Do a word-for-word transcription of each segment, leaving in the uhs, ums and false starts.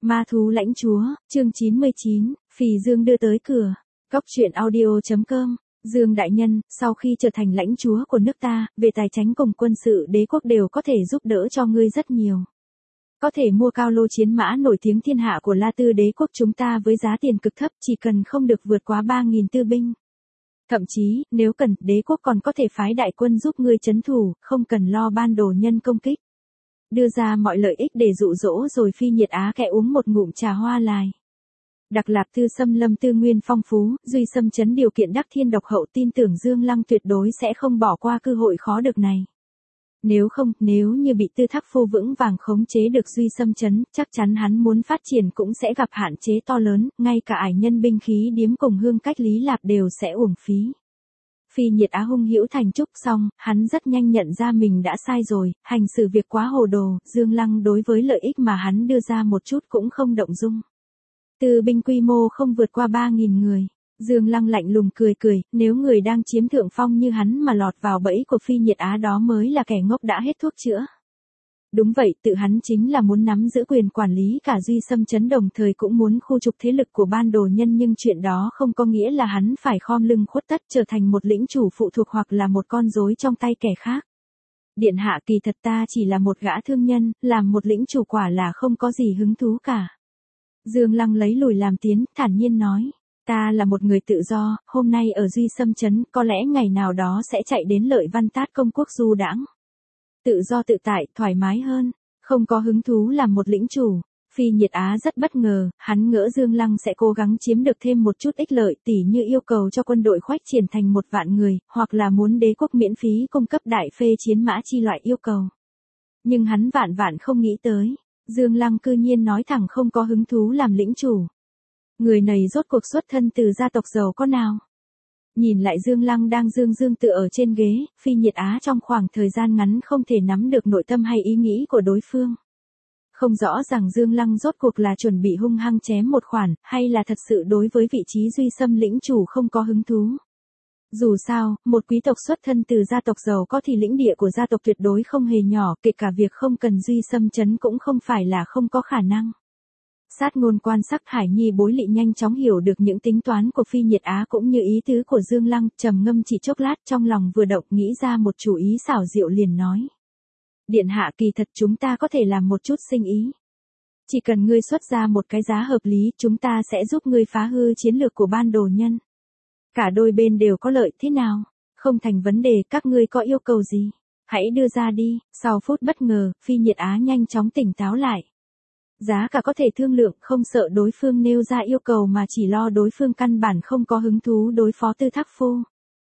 Ma thú lãnh chúa, chương chín mươi chín, Phì Dương đưa tới cửa. Cóc truyện audio chấm com. Dương đại nhân, sau khi trở thành lãnh chúa của nước ta, về tài chính cùng quân sự đế quốc đều có thể giúp đỡ cho ngươi rất nhiều. Có thể mua cao lô chiến mã nổi tiếng thiên hạ của La Tư đế quốc chúng ta với giá tiền cực thấp, chỉ cần không được vượt quá ba nghìn tư binh. Thậm chí, nếu cần, đế quốc còn có thể phái đại quân giúp ngươi trấn thủ, không cần lo ban đồ nhân công kích. Đưa ra mọi lợi ích để dụ dỗ rồi Phi Nhiệt Á kẻ uống một ngụm trà hoa lài. Đặc Lạp Tư xâm lâm tư nguyên phong phú, Duy xâm chấn điều kiện đắc thiên độc hậu, tin tưởng Dương Lăng tuyệt đối sẽ không bỏ qua cơ hội khó được này. Nếu không, nếu như bị Tư Thác Phu vững vàng khống chế được Duy xâm chấn, chắc chắn hắn muốn phát triển cũng sẽ gặp hạn chế to lớn, ngay cả ải nhân binh khí điếm cùng hương cách Lý Lạp đều sẽ uổng phí. Phi Nhiệt Á hung hữu thành trúc xong, hắn rất nhanh nhận ra mình đã sai rồi, hành xử việc quá hồ đồ, Dương Lăng đối với lợi ích mà hắn đưa ra một chút cũng không động dung. Tư binh quy mô không vượt qua ba nghìn người. Dương Lăng lạnh lùng cười cười, nếu người đang chiếm thượng phong như hắn mà lọt vào bẫy của Phi Nhiệt Á đó mới là kẻ ngốc đã hết thuốc chữa. Đúng vậy, tự hắn chính là muốn nắm giữ quyền quản lý cả Duy xâm chấn, đồng thời cũng muốn khu trục thế lực của ban đồ nhân, nhưng chuyện đó không có nghĩa là hắn phải khom lưng khuất tất trở thành một lĩnh chủ phụ thuộc hoặc là một con rối trong tay kẻ khác. Điện hạ, kỳ thật ta chỉ là một gã thương nhân, làm một lĩnh chủ quả là không có gì hứng thú cả. Dương Lăng lấy lùi làm tiến, thản nhiên nói, ta là một người tự do, hôm nay ở Duy xâm chấn, có lẽ ngày nào đó sẽ chạy đến Lợi Văn Tát công quốc du đãng. Tự do tự tại, thoải mái hơn, không có hứng thú làm một lĩnh chủ. Phi Nhiệt Á rất bất ngờ, hắn ngỡ Dương Lăng sẽ cố gắng chiếm được thêm một chút ích lợi, tỉ như yêu cầu cho quân đội khoách triển thành một vạn người, hoặc là muốn đế quốc miễn phí cung cấp đại phê chiến mã chi loại yêu cầu. Nhưng hắn vạn vạn không nghĩ tới, Dương Lăng cư nhiên nói thẳng không có hứng thú làm lĩnh chủ. Người này rốt cuộc xuất thân từ gia tộc giàu có nào? Nhìn lại Dương Lăng đang dương dương tựa ở trên ghế, Phi Nhiệt Á trong khoảng thời gian ngắn không thể nắm được nội tâm hay ý nghĩ của đối phương. Không rõ rằng Dương Lăng rốt cuộc là chuẩn bị hung hăng chém một khoản, hay là thật sự đối với vị trí Duy xâm lĩnh chủ không có hứng thú. Dù sao, một quý tộc xuất thân từ gia tộc giàu có thì lĩnh địa của gia tộc tuyệt đối không hề nhỏ, kể cả việc không cần Duy xâm chấn cũng không phải là không có khả năng. Sát ngôn quan sắc Hải Nhi Bối Lị nhanh chóng hiểu được những tính toán của Phi Nhiệt Á cũng như ý tứ của Dương Lăng, trầm ngâm chỉ chốc lát, trong lòng vừa động nghĩ ra một chủ ý xảo diệu liền nói. Điện hạ, kỳ thật chúng ta có thể làm một chút sinh ý. Chỉ cần ngươi xuất ra một cái giá hợp lý, chúng ta sẽ giúp ngươi phá hư chiến lược của ban đồ nhân. Cả đôi bên đều có lợi, thế nào? Không thành vấn đề, các ngươi có yêu cầu gì? Hãy đưa ra đi. Sau phút bất ngờ, Phi Nhiệt Á nhanh chóng tỉnh táo lại. Giá cả có thể thương lượng, không sợ đối phương nêu ra yêu cầu mà chỉ lo đối phương căn bản không có hứng thú đối phó Tư Thác Phu.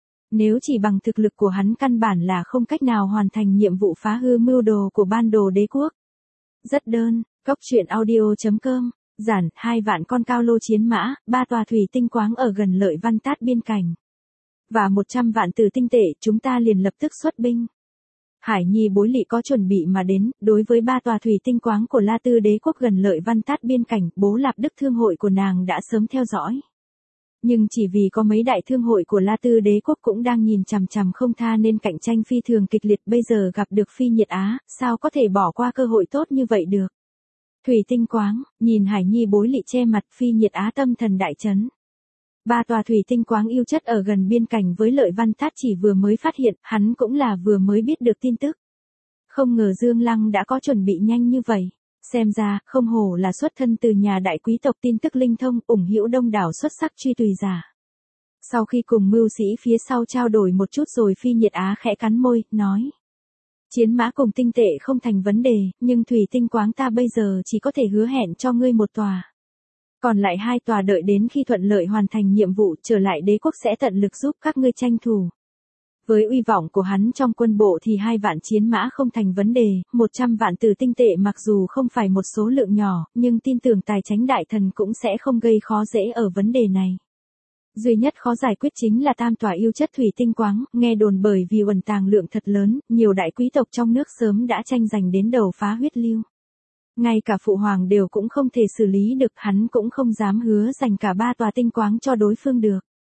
Nếu chỉ bằng thực lực của hắn căn bản là không cách nào hoàn thành nhiệm vụ phá hư mưu đồ của ban đồ đế quốc. Rất đơn, cóc truyện audio chấm com. Giản, hai vạn con cao lô chiến mã, ba tòa thủy tinh quáng ở gần Lợi Văn Tát biên cảnh. Và một trăm vạn từ tinh tệ, chúng ta liền lập tức xuất binh. Hải Nhi Bối Lị có chuẩn bị mà đến, đối với ba tòa thủy tinh quáng của La Tư đế quốc gần Lợi Văn Tát biên cảnh, Bố Lạp Đức thương hội của nàng đã sớm theo dõi. Nhưng chỉ vì có mấy đại thương hội của La Tư đế quốc cũng đang nhìn chằm chằm không tha nên cạnh tranh phi thường kịch liệt, bây giờ gặp được Phi Nhiệt Á, sao có thể bỏ qua cơ hội tốt như vậy được. Thủy tinh quáng, nhìn Hải Nhi Bối Lị che mặt, Phi Nhiệt Á tâm thần đại chấn. Ba tòa thủy tinh quáng yêu chất ở gần biên cảnh với Lợi Văn Tát chỉ vừa mới phát hiện, hắn cũng là vừa mới biết được tin tức. Không ngờ Dương Lăng đã có chuẩn bị nhanh như vậy. Xem ra, không hổ là xuất thân từ nhà đại quý tộc, tin tức linh thông, ủng hữu đông đảo xuất sắc truy tùy giả. Sau khi cùng mưu sĩ phía sau trao đổi một chút rồi Phi Nhiệt Á khẽ cắn môi, nói. Chiến mã cùng tinh tệ không thành vấn đề, nhưng thủy tinh quáng ta bây giờ chỉ có thể hứa hẹn cho ngươi một tòa. Còn lại hai tòa đợi đến khi thuận lợi hoàn thành nhiệm vụ trở lại đế quốc sẽ tận lực giúp các ngươi tranh thủ. Với uy vọng của hắn trong quân bộ thì hai vạn chiến mã không thành vấn đề, một trăm vạn từ tinh tệ mặc dù không phải một số lượng nhỏ, nhưng tin tưởng tài chánh đại thần cũng sẽ không gây khó dễ ở vấn đề này. Duy nhất khó giải quyết chính là tam tòa yêu chất thủy tinh quáng, nghe đồn bởi vì ẩn tàng lượng thật lớn, nhiều đại quý tộc trong nước sớm đã tranh giành đến đầu phá huyết lưu. Ngay cả phụ hoàng đều cũng không thể xử lý được, hắn cũng không dám hứa dành cả ba tòa tinh quáng cho đối phương được.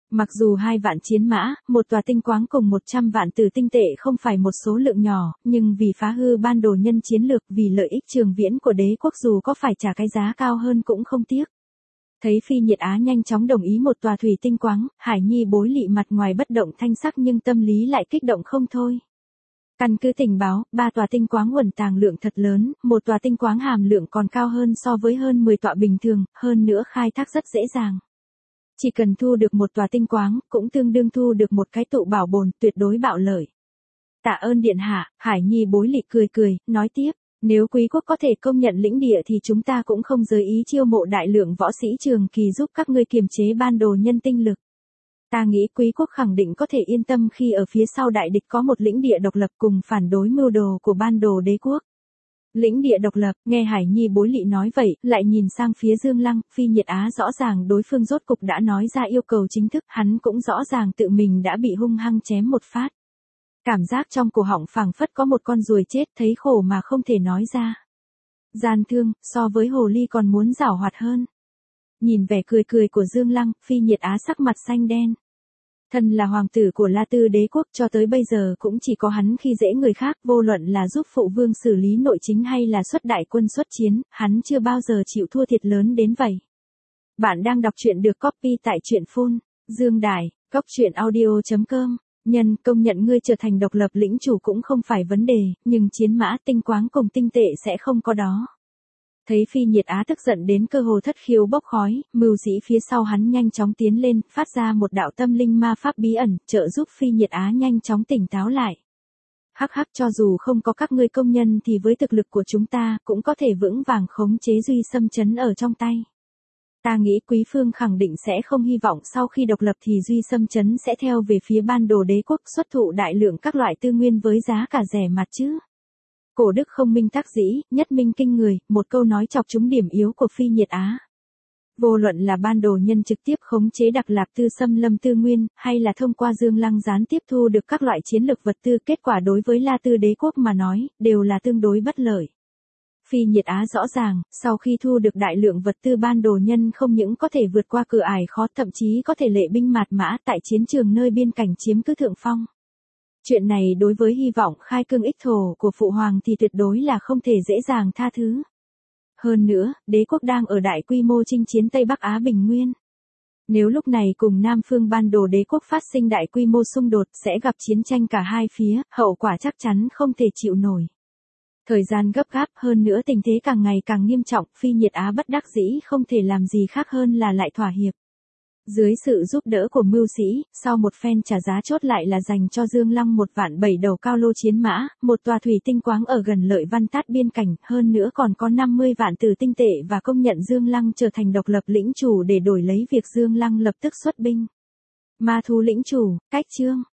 Mặc dù hai vạn chiến mã, một tòa tinh quáng cùng một trăm vạn tử tinh tệ không phải một số lượng nhỏ, nhưng vì phá hư ban đồ nhân chiến lược, vì lợi ích trường viễn của đế quốc dù có phải trả cái giá cao hơn cũng không tiếc. Thấy Phi Nhiệt Á nhanh chóng đồng ý một tòa thủy tinh quáng, Hải Nhi bối lị mặt ngoài bất động thanh sắc nhưng tâm lý lại kích động không thôi. Căn cứ tình báo, ba tòa tinh quáng uẩn tàng lượng thật lớn, một tòa tinh quáng hàm lượng còn cao hơn so với hơn mười tọa bình thường, hơn nữa khai thác rất dễ dàng. Chỉ cần thu được một tòa tinh quáng, cũng tương đương thu được một cái tụ bảo bồn, tuyệt đối bạo lợi. Tạ ơn điện hạ, Hải Nhi bối lị cười cười, nói tiếp, nếu quý quốc có thể công nhận lĩnh địa thì chúng ta cũng không giới ý chiêu mộ đại lượng võ sĩ trường kỳ giúp các ngươi kiềm chế ban đồ nhân tinh lực. Ta nghĩ quý quốc khẳng định có thể yên tâm khi ở phía sau đại địch có một lĩnh địa độc lập cùng phản đối mưu đồ của ban đồ đế quốc. Lĩnh địa độc lập, nghe Hải Nhi bối lị nói vậy, lại nhìn sang phía Dương Lăng, Phi Nhiệt Á rõ ràng đối phương rốt cục đã nói ra yêu cầu chính thức, hắn cũng rõ ràng tự mình đã bị hung hăng chém một phát. Cảm giác trong cổ họng phảng phất có một con ruồi chết, thấy khổ mà không thể nói ra. Gian thương, so với hồ ly còn muốn giảo hoạt hơn. Nhìn vẻ cười cười của Dương Lăng, Phi Nhiệt Á sắc mặt xanh đen. Thân là hoàng tử của La Tư đế quốc cho tới bây giờ cũng chỉ có hắn khi dễ người khác, vô luận là giúp phụ vương xử lý nội chính hay là xuất đại quân xuất chiến, hắn chưa bao giờ chịu thua thiệt lớn đến vậy. Bạn đang đọc truyện được copy tại truyện phone, Dương Đài, cóc truyện audio chấm com. Nhân công nhận ngươi trở thành độc lập lĩnh chủ cũng không phải vấn đề, nhưng chiến mã tinh quáng cùng tinh tệ sẽ không có đó. Thấy Phi Nhiệt Á tức giận đến cơ hồ thất khiếu bốc khói, mưu sĩ phía sau hắn nhanh chóng tiến lên, phát ra một đạo tâm linh ma pháp bí ẩn, trợ giúp Phi Nhiệt Á nhanh chóng tỉnh táo lại. Hắc hắc, cho dù không có các ngươi công nhân thì với thực lực của chúng ta cũng có thể vững vàng khống chế Duy Xâm Trấn ở trong tay. Ta nghĩ Quý Phương khẳng định sẽ không hy vọng sau khi độc lập thì Duy Xâm Trấn sẽ theo về phía ban đồ đế quốc xuất thụ đại lượng các loại tư nguyên với giá cả rẻ mạt chứ. Cổ đức không minh tác dĩ, nhất minh kinh người, một câu nói chọc trúng điểm yếu của Phi Nhiệt Á. Vô luận là ban đồ nhân trực tiếp khống chế Đặc Lạp Tư xâm lâm tư nguyên, hay là thông qua Dương Lăng gián tiếp thu được các loại chiến lược vật tư, kết quả đối với La Tư đế quốc mà nói, đều là tương đối bất lợi. Phi Nhiệt Á rõ ràng, sau khi thu được đại lượng vật tư ban đồ nhân không những có thể vượt qua cửa ải khó, thậm chí có thể lệ binh mạt mã tại chiến trường nơi biên cảnh chiếm cứ thượng phong. Chuyện này đối với hy vọng khai cương ích thổ của Phụ Hoàng thì tuyệt đối là không thể dễ dàng tha thứ. Hơn nữa, đế quốc đang ở đại quy mô chinh chiến Tây Bắc Á Bình Nguyên. Nếu lúc này cùng Nam phương ban đồ đế quốc phát sinh đại quy mô xung đột sẽ gặp chiến tranh cả hai phía, hậu quả chắc chắn không thể chịu nổi. Thời gian gấp gáp, hơn nữa tình thế càng ngày càng nghiêm trọng, Phi Nhiệt Á bất đắc dĩ không thể làm gì khác hơn là lại thỏa hiệp. Dưới sự giúp đỡ của mưu sĩ, sau một phen trả giá chốt lại là dành cho Dương Lăng một vạn bảy đầu cao lô chiến mã, một tòa thủy tinh quáng ở gần Lợi Văn Tát biên cảnh, hơn nữa còn có năm mươi vạn từ tinh tệ và công nhận Dương Lăng trở thành độc lập lĩnh chủ để đổi lấy việc Dương Lăng lập tức xuất binh. Ma thú lĩnh chủ, cách chương.